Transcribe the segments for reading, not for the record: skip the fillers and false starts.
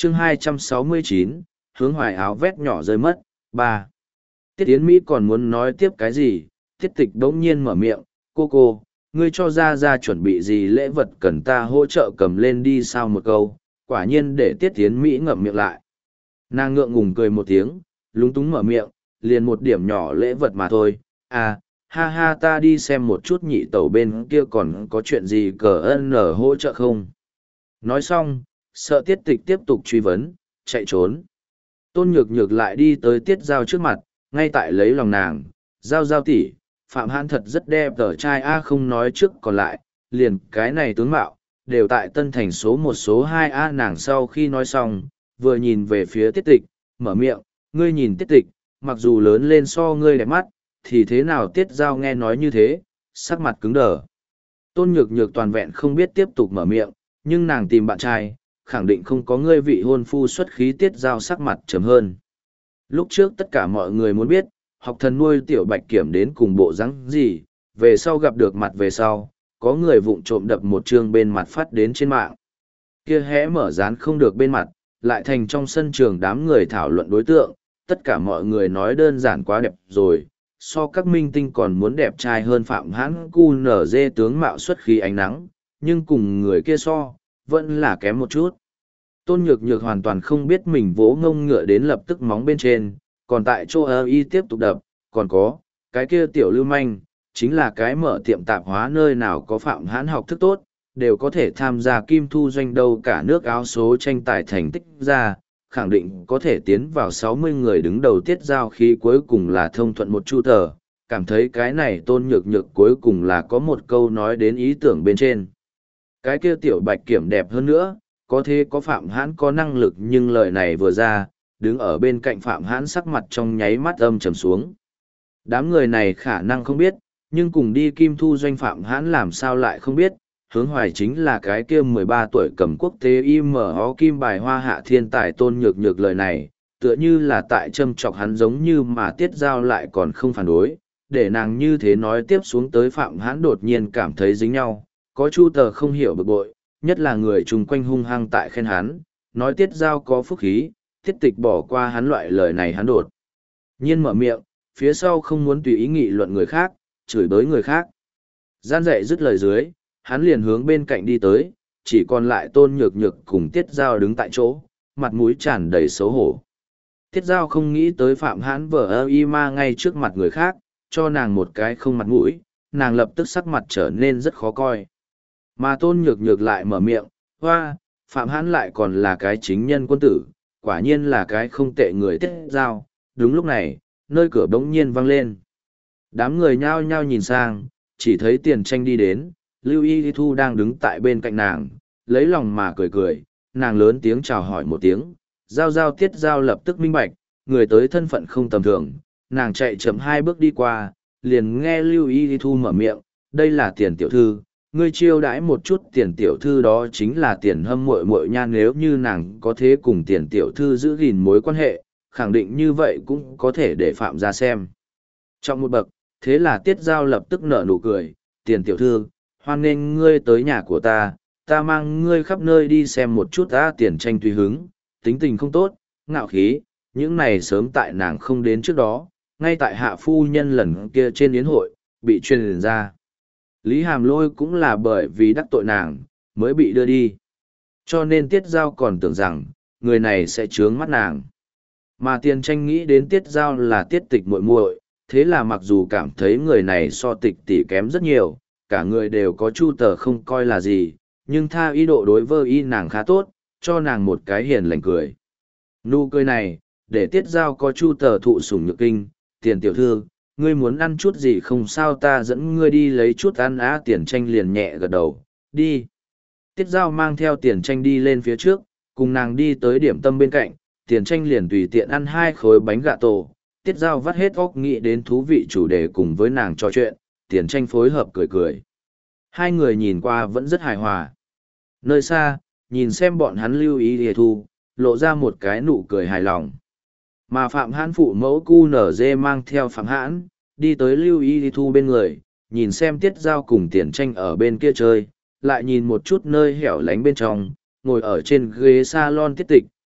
chương 269, hướng hoài áo vét nhỏ rơi mất, 3. Tiết Yến Mỹ còn muốn nói tiếp cái gì, Tiết Tịch đống nhiên mở miệng, cô, ngươi cho ra chuẩn bị gì lễ vật cần ta hỗ trợ cầm lên đi sao một câu, quả nhiên để Tiết Yến Mỹ ngậm miệng lại. Nàng ngượng ngùng cười một tiếng, lúng túng mở miệng, liền một điểm nhỏ lễ vật mà thôi, à, ha ha ta đi xem một chút nhị tẩu bên kia còn có chuyện gì cờ ân ở hỗ trợ không. Nói xong, sợ Tiết Tịch tiếp tục truy vấn, chạy trốn. Tôn Nhược Nhược lại đi tới Tiết Giao trước mặt, ngay tại lấy lòng nàng, Giao tỷ, Phạm Hãn thật rất đẹp tờ trai A không nói trước còn lại, liền cái này tướng mạo, đều tại Tân Thành số 1 số 2 A nàng sau khi nói xong, vừa nhìn về phía Tiết Tịch, mở miệng, ngươi nhìn Tiết Tịch, mặc dù lớn lên so ngươi đẹp mắt, thì thế nào Tiết Giao nghe nói như thế, sắc mặt cứng đờ. Tôn Nhược Nhược toàn vẹn không biết tiếp tục mở miệng, nhưng nàng tìm bạn trai, khẳng định không có ngươi vị hôn phu xuất khí. Tiết Giao sắc mặt trầm hơn. Lúc trước tất cả mọi người muốn biết, học thần nuôi tiểu bạch kiểm đến cùng bộ rắn gì, về sau gặp được mặt về sau, có người vụng trộm đập một chương bên mặt phát đến trên mạng. Kia hé mở dán không được bên mặt, lại thành trong sân trường đám người thảo luận đối tượng, tất cả mọi người nói đơn giản quá đẹp rồi, so các minh tinh còn muốn đẹp trai hơn Phạm Hãn cu nở dê tướng mạo xuất khí ánh nắng, nhưng cùng người kia so, vẫn là kém một chút. Tôn Nhược Nhược hoàn toàn không biết mình vỗ ngông ngựa đến lập tức móng bên trên, còn tại chỗ y tiếp tục đập, còn có, cái kia tiểu lưu manh, chính là cái mở tiệm tạp hóa nơi nào có Phạm Hãn học thức tốt, đều có thể tham gia kim thu doanh đâu cả nước áo số tranh tài thành tích ra, khẳng định có thể tiến vào 60 người đứng đầu. Tiết Giao khí cuối cùng là thông thuận một chu tờ, cảm thấy cái này Tôn Nhược Nhược cuối cùng là có một câu nói đến ý tưởng bên trên. Cái kia tiểu bạch kiểm đẹp hơn nữa, có thế có Phạm Hãn có năng lực, nhưng lời này vừa ra, đứng ở bên cạnh Phạm Hãn sắc mặt trong nháy mắt âm trầm xuống. Đám người này khả năng không biết, nhưng cùng đi kim thu doanh Phạm Hãn làm sao lại không biết, Hướng Hoài chính là cái kia 13 tuổi cầm quốc tế IMO kim bài hoa hạ thiên tài. Tôn Nhược Nhược lời này, tựa như là tại châm chọc hắn giống như mà Tiết Giao lại còn không phản đối, để nàng như thế nói tiếp xuống tới Phạm Hãn đột nhiên cảm thấy dính nhau, có chu tờ không hiểu bực bội, nhất là người chung quanh hung hăng tại khen hắn, nói Tiết Giao có phúc khí, Tiết Tịch bỏ qua hắn loại lời này hắn đột nhiên mở miệng, phía sau không muốn tùy ý nghị luận người khác, chửi bới người khác. Gian dạy dứt lời dưới, hắn liền hướng bên cạnh đi tới, chỉ còn lại Tôn Nhược Nhược cùng Tiết Giao đứng tại chỗ, mặt mũi tràn đầy xấu hổ. Tiết Giao không nghĩ tới Phạm Hãn vờ y ma ngay trước mặt người khác, cho nàng một cái không mặt mũi, nàng lập tức sắc mặt trở nên rất khó coi. Mà Tôn Nhược Nhược lại mở miệng, hoa, Phạm Hãn lại còn là cái chính nhân quân tử, quả nhiên là cái không tệ người. Tiết Giao. Đúng lúc này, nơi cửa bỗng nhiên vang lên. Đám người nhao nhao nhìn sang, chỉ thấy Tiền Tranh đi đến, Lưu Y Thu đang đứng tại bên cạnh nàng, lấy lòng mà cười cười, nàng lớn tiếng chào hỏi một tiếng, Giao. Tiết Giao lập tức minh bạch, người tới thân phận không tầm thường, nàng chạy chậm 2 bước đi qua, liền nghe Lưu Y Thu mở miệng, đây là Tiền tiểu thư, ngươi chiêu đãi một chút Tiền tiểu thư đó chính là Tiền hâm muội muội nha. Nếu như nàng có thế cùng Tiền tiểu thư giữ gìn mối quan hệ, khẳng định như vậy cũng có thể để Phạm ra xem trong một bậc. Thế là Tiết Giao lập tức nở nụ cười, Tiền tiểu thư, hoan nghênh ngươi tới nhà của ta mang ngươi khắp nơi đi xem một chút. Tiền Tranh tùy hứng, tính tình không tốt, ngạo khí, những này sớm tại nàng không đến trước đó, ngay tại hạ phu nhân lần kia trên yến hội, bị truyền ra. Lý Hàm Lôi cũng là bởi vì đắc tội nàng, mới bị đưa đi. Cho nên Tiết Giao còn tưởng rằng, người này sẽ trướng mắt nàng. Mà Tiền Tranh nghĩ đến Tiết Giao là Tiết Tịch muội muội, thế là mặc dù cảm thấy người này so Tịch tỷ kém rất nhiều, cả người đều có chu tờ không coi là gì, nhưng tha ý độ đối với y nàng khá tốt, cho nàng một cái hiền lành cười. Nụ cười này, để Tiết Giao có chu tờ thụ sủng nhược kinh, Tiền tiểu thư, ngươi muốn ăn chút gì không sao ta dẫn ngươi đi lấy chút ăn. Tiền Tranh liền nhẹ gật đầu, đi. Tiết Giao mang theo Tiền Tranh đi lên phía trước, cùng nàng đi tới điểm tâm bên cạnh, Tiền Tranh liền tùy tiện ăn 2 khối bánh gà tổ. Tiết Giao vắt hết óc nghĩ đến thú vị chủ đề cùng với nàng trò chuyện, Tiền Tranh phối hợp cười cười. Hai người nhìn qua vẫn rất hài hòa. Nơi xa, nhìn xem bọn hắn Lưu Y Thu, lộ ra một cái nụ cười hài lòng. Mà Phạm Hãn phụ mẫu cu nở dê mang theo Phạm Hãn, đi tới Lưu Y Thu bên người, nhìn xem Tiết Giao cùng Tiền Tranh ở bên kia chơi, lại nhìn một chút nơi hẻo lánh bên trong, ngồi ở trên ghế salon Tiết Tịch,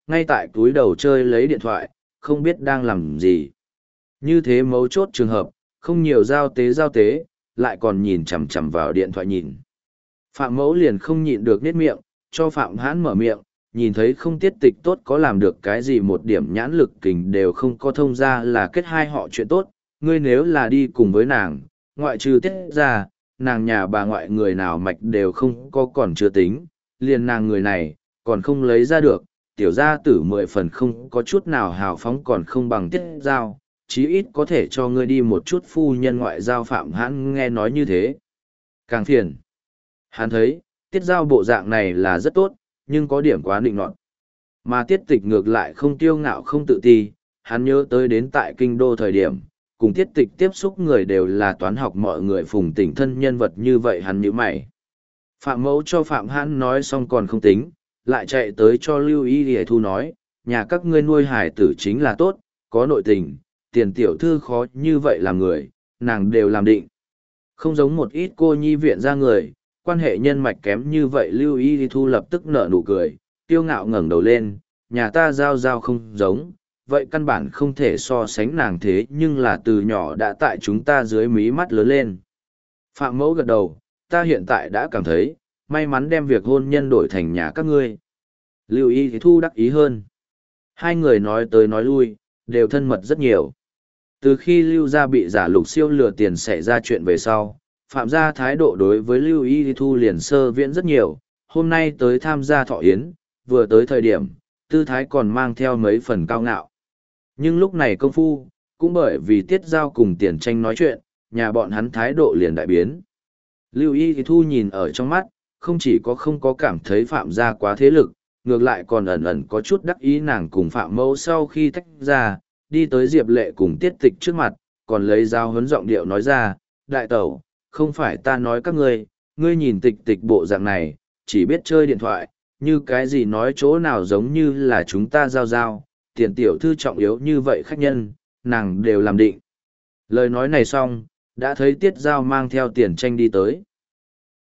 ngay tại túi đầu chơi lấy điện thoại, không biết đang làm gì. Như thế mấu chốt trường hợp, không nhiều giao tế, lại còn nhìn chằm chằm vào điện thoại nhìn. Phạm mẫu liền không nhịn được nết miệng, cho Phạm Hãn mở miệng, nhìn thấy không tiết tịch tốt có làm được cái gì một điểm nhãn lực kình đều không có thông ra là kết hai họ chuyện tốt, ngươi nếu là đi cùng với nàng, ngoại trừ tiết ra, nàng nhà bà ngoại người nào mạch đều không có còn chưa tính, liền nàng người này, còn không lấy ra được, tiểu gia tử 10 phần không có chút nào hào phóng còn không bằng tiết giao, chí ít có thể cho ngươi đi một chút phu nhân ngoại giao. Phạm Hãn nghe nói như thế càng phiền. Hắn thấy, tiết giao bộ dạng này là rất tốt, nhưng có điểm quá định nọt. Mà tiết tịch ngược lại không kiêu ngạo không tự ti, hắn nhớ tới đến tại kinh đô thời điểm, cùng tiết tịch tiếp xúc người đều là toán học mọi người phùng tỉnh thân nhân vật như vậy hắn nhíu mày. Phạm mẫu cho Phạm Hãn nói xong còn không tính, lại chạy tới cho Lưu Y Hề Thu nói, nhà các ngươi nuôi hải tử chính là tốt, có nội tình, tiền tiểu thư khó như vậy làm người, nàng đều làm định. Không giống một ít cô nhi viện ra người, quan hệ nhân mạch kém như vậy. Lưu Y Thu lập tức nở nụ cười, kiêu ngạo ngẩng đầu lên, nhà ta giao không giống, vậy căn bản không thể so sánh nàng thế nhưng là từ nhỏ đã tại chúng ta dưới mí mắt lớn lên. Phạm mẫu gật đầu, ta hiện tại đã cảm thấy, may mắn đem việc hôn nhân đổi thành nhà các ngươi. Lưu Y Thu đắc ý hơn. Hai người nói tới nói lui, đều thân mật rất nhiều. Từ khi Lưu gia bị giả Lục Siêu lừa tiền xảy ra chuyện về sau, Phạm gia thái độ đối với Lưu Y Thu liền sơ viễn rất nhiều. Hôm nay tới tham gia thọ yến, vừa tới thời điểm, tư thái còn mang theo mấy phần cao ngạo. Nhưng lúc này công phu, cũng bởi vì tiết giao cùng tiền tranh nói chuyện, nhà bọn hắn thái độ liền đại biến. Lưu Y Thu nhìn ở trong mắt, không chỉ có không có cảm thấy Phạm gia quá thế lực, ngược lại còn ẩn ẩn có chút đắc ý. Nàng cùng Phạm mẫu sau khi tách ra, đi tới Diệp Lệ cùng tiết tịch trước mặt, còn lấy dao huấn giọng điệu nói ra, đại tẩu, không phải ta nói các ngươi, ngươi nhìn tịch tịch bộ dạng này, chỉ biết chơi điện thoại, như cái gì nói chỗ nào giống như là chúng ta giao, tiền tiểu thư trọng yếu như vậy khách nhân, nàng đều làm định. Lời nói này xong, đã thấy tiết giao mang theo tiền tranh đi tới.